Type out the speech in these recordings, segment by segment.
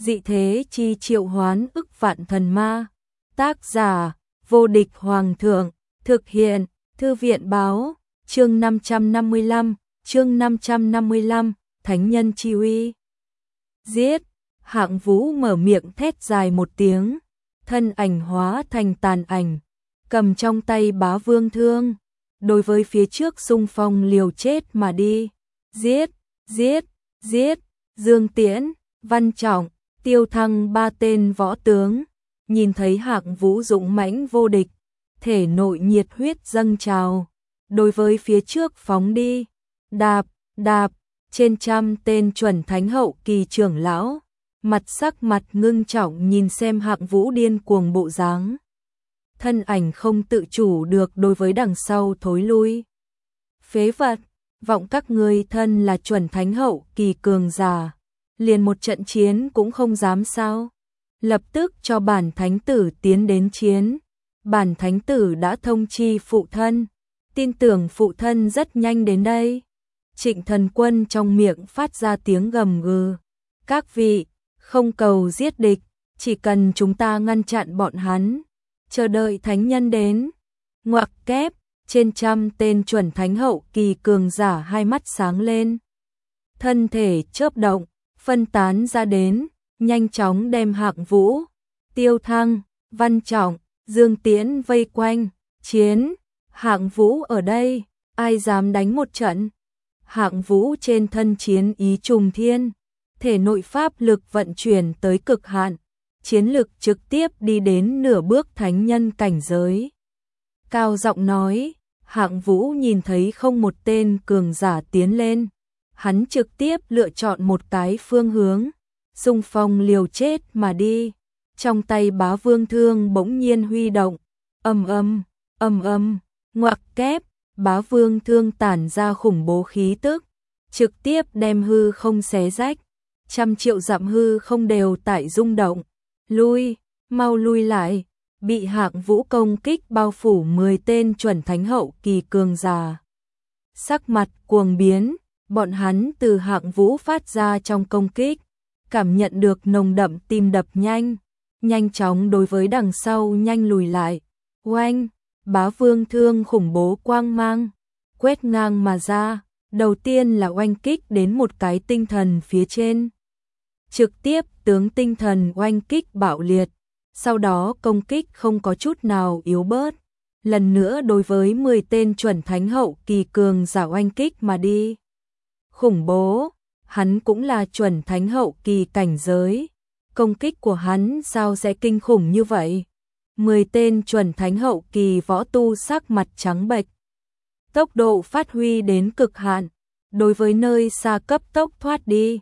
Dị thế chi triệu hoán ức vạn thần ma. Tác giả: Vô địch hoàng thượng. Thực hiện: Thư viện báo. Chương 555, Thánh nhân chi uy. Giết! Hạng Vũ mở miệng thét dài một tiếng, thân ảnh hóa thành tàn ảnh, cầm trong tay Bá Vương thương, đối với phía trước xung phong liều chết mà đi. Giết! Giết! Giết! Dương Tiễn, Văn Trọng, Tiêu Thăng ba tên võ tướng, nhìn thấy Hạng Vũ dũng mãnh vô địch, thể nội nhiệt huyết dâng trào, đối với phía trước phóng đi. Đạp, đạp, trên trăm tên chuẩn thánh hậu kỳ trưởng lão, sắc mặt ngưng trọng nhìn xem Hạng Vũ điên cuồng bộ dáng. Thân ảnh không tự chủ được đối với đằng sau thối lui. Phế vật, vọng các ngươi thân là chuẩn thánh hậu kỳ cường giả, liền một trận chiến cũng không dám sao? Lập tức cho bản thánh tử tiến đến chiến. Bản thánh tử đã thông chi phụ thân, tin tưởng phụ thân rất nhanh đến đây. Trịnh Thần Quân trong miệng phát ra tiếng gầm gừ. Các vị, không cầu giết địch, chỉ cần chúng ta ngăn chặn bọn hắn, chờ đợi thánh nhân đến. Ngoặc kép, trên trăm tên chuẩn thánh hậu kỳ cường giả hai mắt sáng lên. Thân thể chớp động, phân tán ra đến, nhanh chóng đem Hạng Vũ, Tiêu Thăng, Văn Trọng, Dương Tiễn vây quanh. Chiến! Hạng Vũ ở đây, ai dám đánh một trận? Hạng Vũ trên thân chiến ý trùng thiên, thể nội pháp lực vận chuyển tới cực hạn, chiến lực trực tiếp đi đến nửa bước thánh nhân cảnh giới. Cao giọng nói, Hạng Vũ nhìn thấy không một tên cường giả tiến lên, hắn trực tiếp lựa chọn một cái phương hướng, xung phong liều chết mà đi. Trong tay Bá Vương thương bỗng nhiên huy động, ầm ầm, ngoặc kép, Bá Vương thương tản ra khủng bố khí tức, trực tiếp đem hư không xé rách, trăm triệu dặm hư không đều tại rung động. Lui, mau lui lại! Bị Hạng Vũ công kích bao phủ 10 tên chuẩn thánh hậu kỳ cường giả. Sắc mặt cuồng biến, bọn hắn từ Hạng Vũ phát ra trong công kích, cảm nhận được nồng đậm tim đập nhanh, nhanh chóng đối với đằng sau nhanh lùi lại. Oanh! Bá Vương thương khủng bố quang mang, quét ngang mà ra, đầu tiên là oanh kích đến một cái tinh thần phía trên. Trực tiếp tướng tinh thần oanh kích bạo liệt, sau đó công kích không có chút nào yếu bớt. Lần nữa đối với 10 tên chuẩn thánh hậu kỳ cường giả oanh kích mà đi. Khủng bố, hắn cũng là chuẩn thánh hậu kỳ cảnh giới. Công kích của hắn sao sẽ kinh khủng như vậy? 10 tên chuẩn thánh hậu kỳ võ tu sắc mặt trắng bệch. Tốc độ phát huy đến cực hạn, đối với nơi xa cấp tốc thoát đi.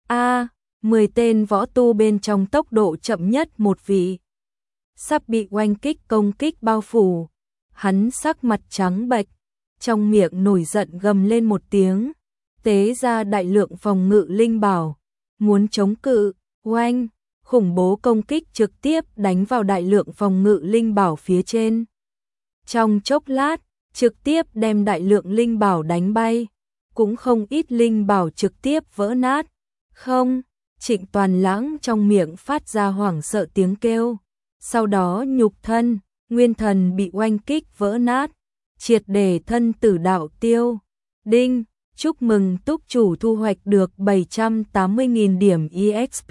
10 tên võ tu bên trong tốc độ chậm nhất một vị. Sắp bị oanh kích công kích bao phủ, hắn sắc mặt trắng bệch, trong miệng nổi giận gầm lên một tiếng, tế ra đại lượng phòng ngự linh bảo, muốn chống cự. Oanh! Khủng bố công kích trực tiếp đánh vào đại lượng phòng ngự linh bảo phía trên. Trong chốc lát, trực tiếp đem đại lượng linh bảo đánh bay, cũng không ít linh bảo trực tiếp vỡ nát. Không! Trịnh Toàn Lãng trong miệng phát ra hoảng sợ tiếng kêu, sau đó nhục thân, nguyên thần bị oanh kích vỡ nát, triệt để thân tử đạo tiêu. Đinh! Chúc mừng túc chủ thu hoạch được 780.000 điểm EXP.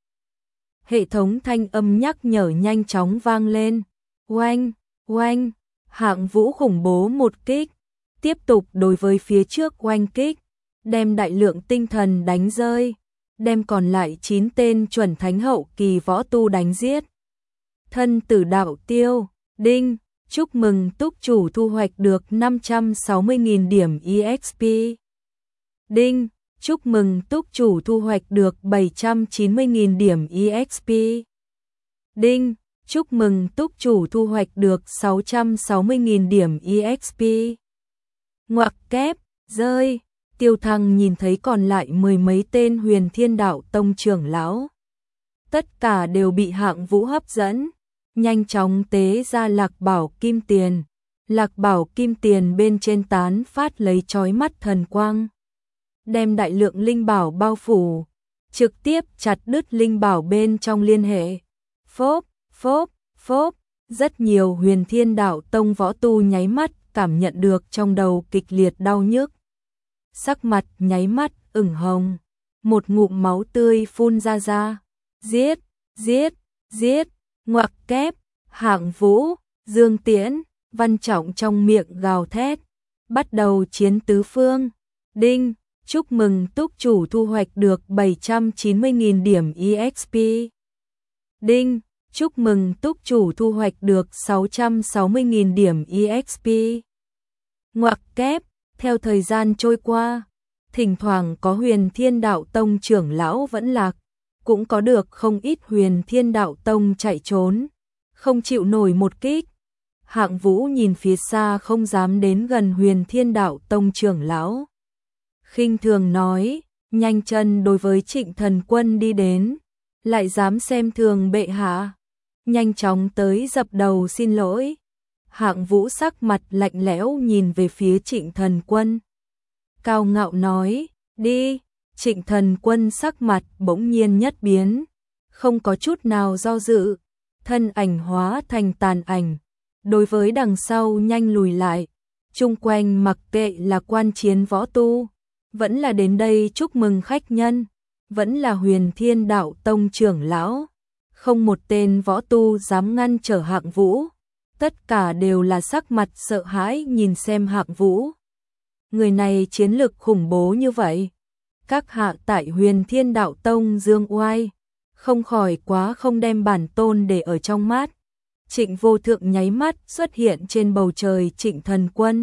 Hệ thống thanh âm nhắc nhở nhanh chóng vang lên. Oanh! Oanh! Hạng Vũ khủng bố một kích, tiếp tục đối với phía trước oanh kích, đem đại lượng tinh thần đánh rơi, đem còn lại 9 tên chuẩn thánh hậu kỳ võ tu đánh giết. Thân tử đạo tiêu. Đinh! Chúc mừng túc chủ thu hoạch được 560.000 điểm EXP. Đinh! Chúc mừng túc chủ thu hoạch được 790.000 điểm EXP. Đinh! Chúc mừng túc chủ thu hoạch được 660.000 điểm EXP. Ngoặc kép, rơi! Tiêu Thăng nhìn thấy còn lại 10 mấy tên Huyền Thiên Đạo Tông trưởng lão. Tất cả đều bị Hạng Vũ hấp dẫn, nhanh chóng tế ra Lạc Bảo Kim Tiền. Lạc Bảo Kim Tiền bên trên tán phát lấy chói mắt thần quang, đem đại lượng linh bảo bao phủ, trực tiếp chặt đứt linh bảo bên trong liên hệ. Phốp, phốp, phốp, rất nhiều Huyền Thiên Đạo Tông võ tu nháy mắt cảm nhận được trong đầu kịch liệt đau nhức. Sắc mặt nháy mắt ửng hồng, một ngụm máu tươi phun ra. Giết, giết, giết, ngoặc kép, Hạng Vũ, Dương Tiễn, Văn Trọng trong miệng gào thét, bắt đầu chiến tứ phương. Đinh, chúc mừng túc chủ thu hoạch được 790.000 điểm EXP. Đinh, chúc mừng túc chủ thu hoạch được 660.000 điểm EXP. Ngoặc kép, theo thời gian trôi qua, thỉnh thoảng có Huyền Thiên Đạo Tông trưởng lão vẫn lạc, cũng có được không ít Huyền Thiên Đạo Tông chạy trốn, không chịu nổi một kích. Hạng Vũ nhìn phía xa không dám đến gần Huyền Thiên Đạo Tông trưởng lão. Khinh thường nói, nhanh chân đối với Trịnh Thần Quân đi đến, lại dám xem thường bệ hạ. Nhanh chóng tới dập đầu xin lỗi. Hạng Vũ sắc mặt lạnh lẽo nhìn về phía Trịnh Thần Quân. Cao ngạo nói, đi. Trịnh Thần Quân sắc mặt bỗng nhiên nhất biến, không có chút nào do dự, thân ảnh hóa thành tàn ảnh, đối với đằng sau nhanh lùi lại. Chung quanh mặc kệ là quan chiến võ tu, vẫn là đến đây chúc mừng khách nhân, vẫn là Huyền Thiên Đạo Tông trưởng lão, không một tên võ tu dám ngăn trở Hạng Vũ, tất cả đều là sắc mặt sợ hãi nhìn xem Hạng Vũ. Người này chiến lực khủng bố như vậy, các hạ tại Huyền Thiên Đạo Tông dương oai, không khỏi quá không đem bản tôn để ở trong mắt. Trịnh Vô Thượng nháy mắt xuất hiện trên bầu trời Trịnh Thần Quân.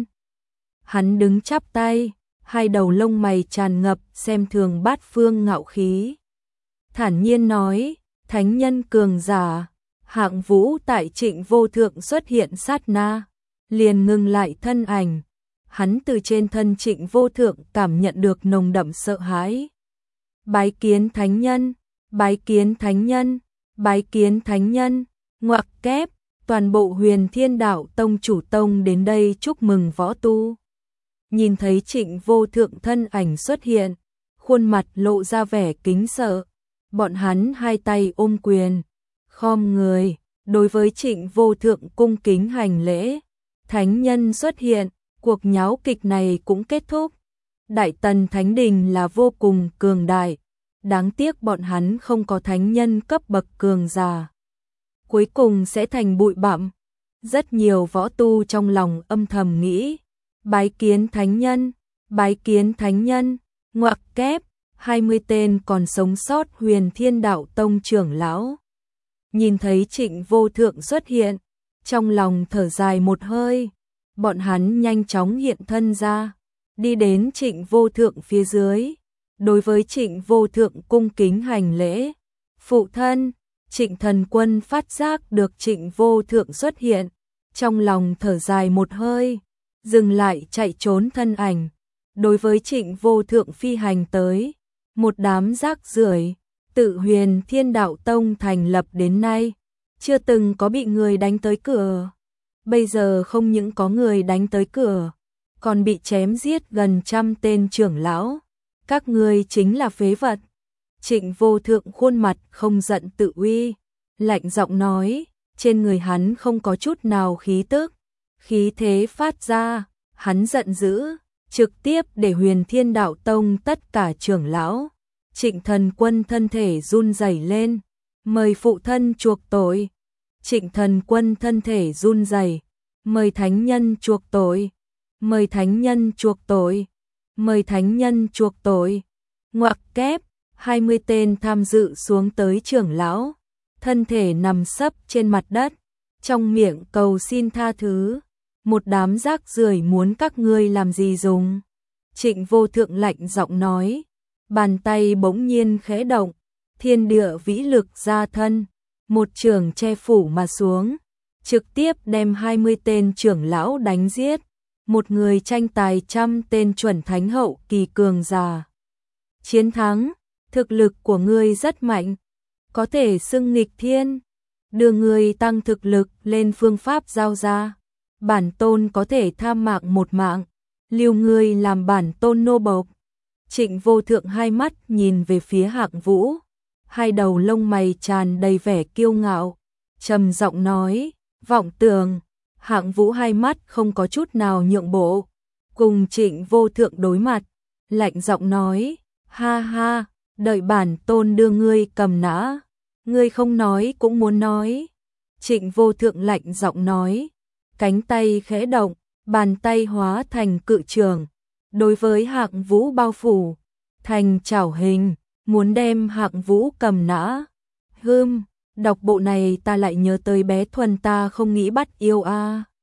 Hắn đứng chắp tay, hai đầu lông mày tràn ngập xem thường bát phương ngạo khí. Thản nhiên nói, thánh nhân cường giả. Hạng Vũ tại Trịnh Vô Thượng xuất hiện sát na, liền ngừng lại thân ảnh. Hắn từ trên thân Trịnh Vô Thượng cảm nhận được nồng đậm sợ hãi. Bái kiến thánh nhân, bái kiến thánh nhân, bái kiến thánh nhân. Ngoặc kép, toàn bộ Huyền Thiên Đạo Tông chủ tông đến đây chúc mừng võ tu. Nhìn thấy Trịnh Vô Thượng thân ảnh xuất hiện, khuôn mặt lộ ra vẻ kính sợ. Bọn hắn hai tay ôm quyền, khom người, đối với Trịnh Vô Thượng cung kính hành lễ. Thánh nhân xuất hiện, cuộc nháo kịch này cũng kết thúc. Đại Tần Thánh Đình là vô cùng cường đại, đáng tiếc bọn hắn không có thánh nhân cấp bậc cường giả, cuối cùng sẽ thành bụi bặm. Rất nhiều võ tu trong lòng âm thầm nghĩ, bái kiến thánh nhân, bái kiến thánh nhân. Ngoặc kép, 20 tên còn sống sót Huyền Thiên Đạo Tông trưởng lão nhìn thấy Trịnh Vô Thượng xuất hiện, trong lòng thở dài một hơi. Bọn hắn nhanh chóng hiện thân ra, đi đến Trịnh Vô Thượng phía dưới, đối với Trịnh Vô Thượng cung kính hành lễ. Phụ thân. Trịnh Thần Quân phát giác được Trịnh Vô Thượng xuất hiện, trong lòng thở dài một hơi, dừng lại chạy trốn thân ảnh, đối với Trịnh Vô Thượng phi hành tới. Một đám rác rưởi, tự Huyền Thiên Đạo Tông thành lập đến nay, chưa từng có bị người đánh tới cửa. Bây giờ không những có người đánh tới cửa, còn bị chém giết gần 100 tên trưởng lão. Các ngươi chính là phế vật. Trịnh Vô Thượng khuôn mặt không giận tự uy, lạnh giọng nói, trên người hắn không có chút nào khí tức, khí thế phát ra, hắn giận dữ, trực tiếp để Huyền Thiên Đạo Tông tất cả trưởng lão. Trịnh Thần Quân thân thể run rẩy lên, mời phụ thân chuộc tội. Trịnh Thần Quân thân thể run rẩy, mời thánh nhân chuộc tội, mời thánh nhân chuộc tội, mời thánh nhân chuộc tội. Ngoặc kép, 20 tên tham dự xuống tới trưởng lão, thân thể nằm sấp trên mặt đất, trong miệng cầu xin tha thứ. Một đám rác rưởi muốn các ngươi làm gì dùng? Trịnh Vô Thượng lạnh giọng nói, bàn tay bỗng nhiên khẽ động, thiên địa vĩ lực ra thân, một chưởng che phủ mà xuống, trực tiếp đem 20 tên trưởng lão đánh giết. Một người tranh tài 100 tên chuẩn thánh hậu kỳ cường giả. Chiến thắng, thực lực của ngươi rất mạnh, có thể xưng nghịch thiên. Đưa ngươi tăng thực lực lên phương pháp giao ra, bản tôn có thể tham mạng một mạng, lưu ngươi làm bản tôn nô bộc. Trịnh Vô Thượng hai mắt nhìn về phía Hạng Vũ, hai đầu lông mày tràn đầy vẻ kiêu ngạo, trầm giọng nói, vọng tưởng. Hạng Vũ hai mắt không có chút nào nhượng bộ, cùng Trịnh Vô Thượng đối mặt, lạnh giọng nói, ha ha, đợi bản tôn đưa ngươi cầm nã, ngươi không nói cũng muốn nói. Trịnh Vô Thượng lạnh giọng nói, cánh tay khẽ động, bàn tay hóa thành cự trường, đối với Hạng Vũ bao phủ, thành chảo hình, muốn đem Hạng Vũ cầm nã. Đọc bộ này ta lại nhớ tới bé Thuần ta không nghĩ bắt yêu a.